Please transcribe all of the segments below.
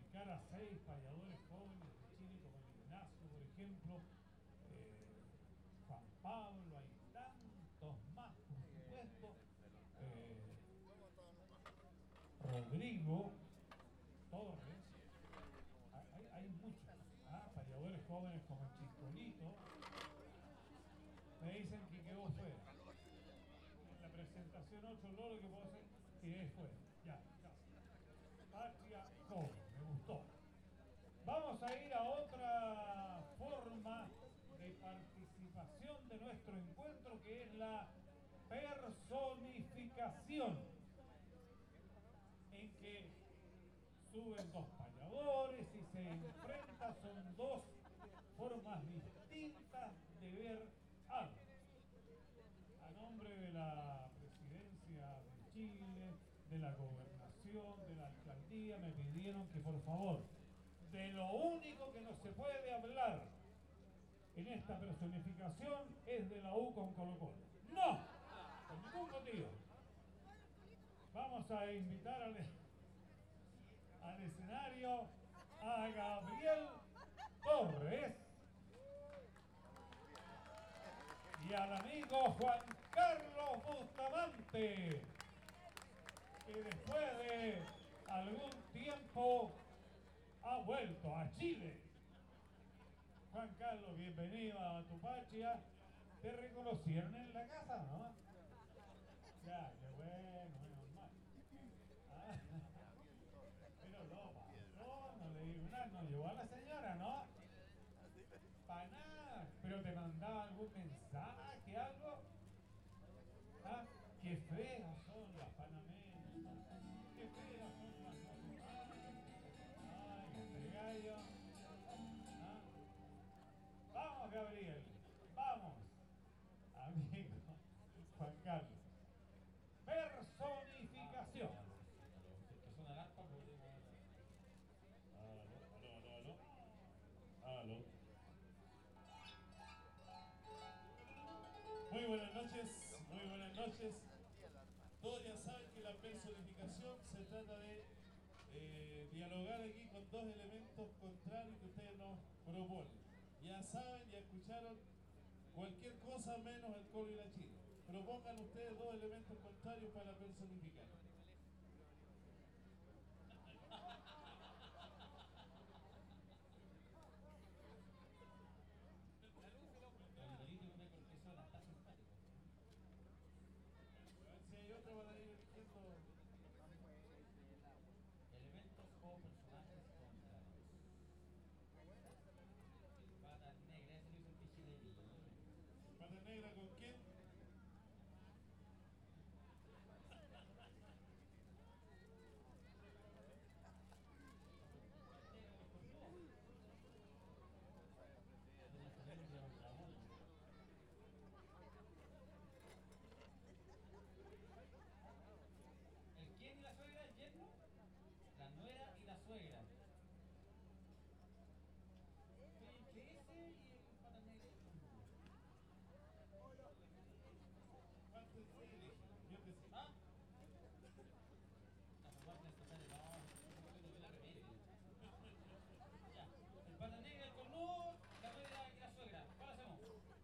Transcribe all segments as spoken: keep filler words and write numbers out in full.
identificar a seis payadores jóvenes de Chile como el Ignacio, por ejemplo, eh, Juan Pablo, hay tantos más, por supuesto, eh, Rodrigo Torres, hay, hay muchos, ¿ah? Payadores jóvenes como el Chiscolito, me dicen que quedó fuera. En la presentación ocho loro que puedo hacer, quedé fuera. Ya, ya. Patria joven, me gustó. Vamos a ir a otra forma de participación de nuestro encuentro, que es la personificación, en que suben dos payadores y se enfrentan, son dos formas distintas de ver algo. A nombre de la presidencia de Chile, de la gobernación, de la alcaldía, me pidieron que por favor, de lo único que no se puede hablar en esta personificación es de la U con Colo Colo. ¡No! Por ningún motivo. Vamos a invitar al, al escenario a Gabriel Torres y al amigo Juan Carlos Bustamante, que después de algún tiempo ha vuelto a Chile. Juan Carlos, bienvenido a Tupachia. Te reconocieron en la casa, ¿no? Ya, qué bueno, menos mal. Ah, pero no pasó, no le digo nada, no llegó a la señora, ¿no? Para nada. Pero te mandaba algún mensaje, algo. ¿Ah? Qué feas son las panameñas. Qué feas son las naturales. Ay, este gallo. ¿Ah? Vamos, Gabriel. Vamos. Amigo Juan Carlos. Personificación. ¿Qué son alarpas? Aló, aló, aló, aló. Aló. Muy buenas noches, muy buenas noches. Todos ya saben que la personificación se trata de eh, dialogar aquí con dos elementos contrarios que ustedes nos proponen. Ya saben, ya escucharon cualquier cosa menos el Colo y la Chile. Propongan ustedes dos elementos contrarios para personificar. Si hay otro van a ir eligiendo elementos o personajes contrarios. Patas negras, ese lo hizo el pichilení. Pata Negra, ¿con quién? ¿El quién y la suegra? ¿El yerno? La nuera y la suegra. ¿Qué ese y el patas negras? ¿Cuál te elige? Yo que sí. ¿Ah? La formación especial, no, no, no, la remedio. Ya, el pata negra, el cornudo, la nuera y la suegra. ¿Cuál hacemos?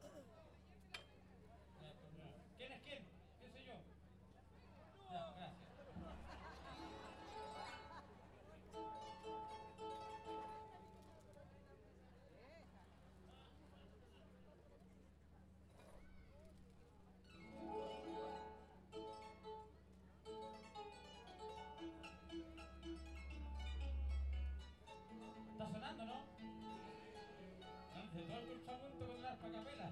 Ya, el cornudo. ¿Quién es quién? ¿Quién soy yo? Ya, gracias. Está sonando, ¿no? Antes todo el cursamento con el arpa capela.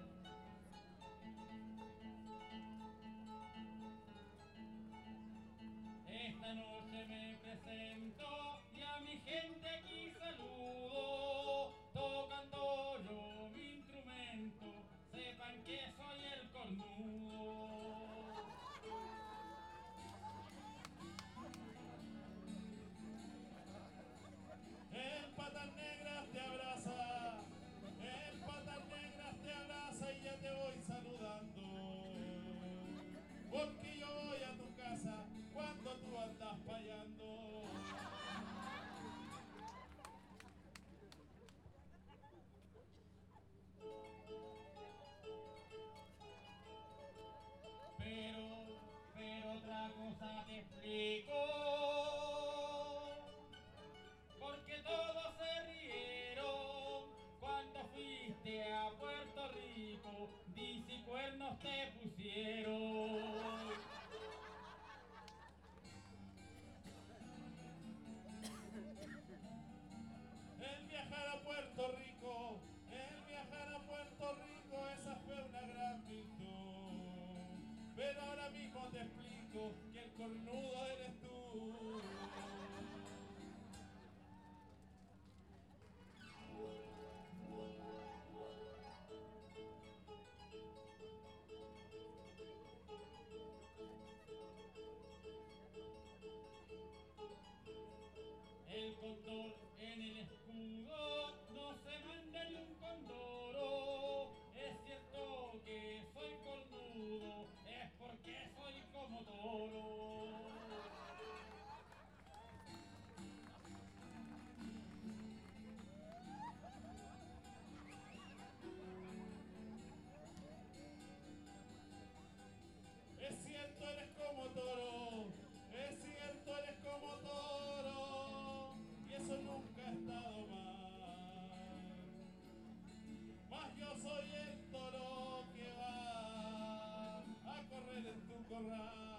Esta noche me presento y a mi gente aquí saludo, tocando yo mi instrumento, sepan que soy el cornudo. El Patas Negras te abraza, el Patas Negras te abraza y ya te voy saludando. Porque yo voy a tu casa cuando tú andas payando. la cosa te explico, porque todos se rieron cuando fuiste a Puerto Rico, dice cuernos te pusieron. El viajar a Puerto Rico, el viajar a Puerto Rico, esa fue una gran virtud. Pero ahora mismo te explico que el cornudo eres tú. El cóndor en el escudo no se manda ni un condoro. Es cierto que soy cornudo, es porque soy como toro. Es cierto, eres como toro. Es cierto, eres como toro. Y eso nunca ha estado mal. Mas yo soy el toro que va a correr en tu corral.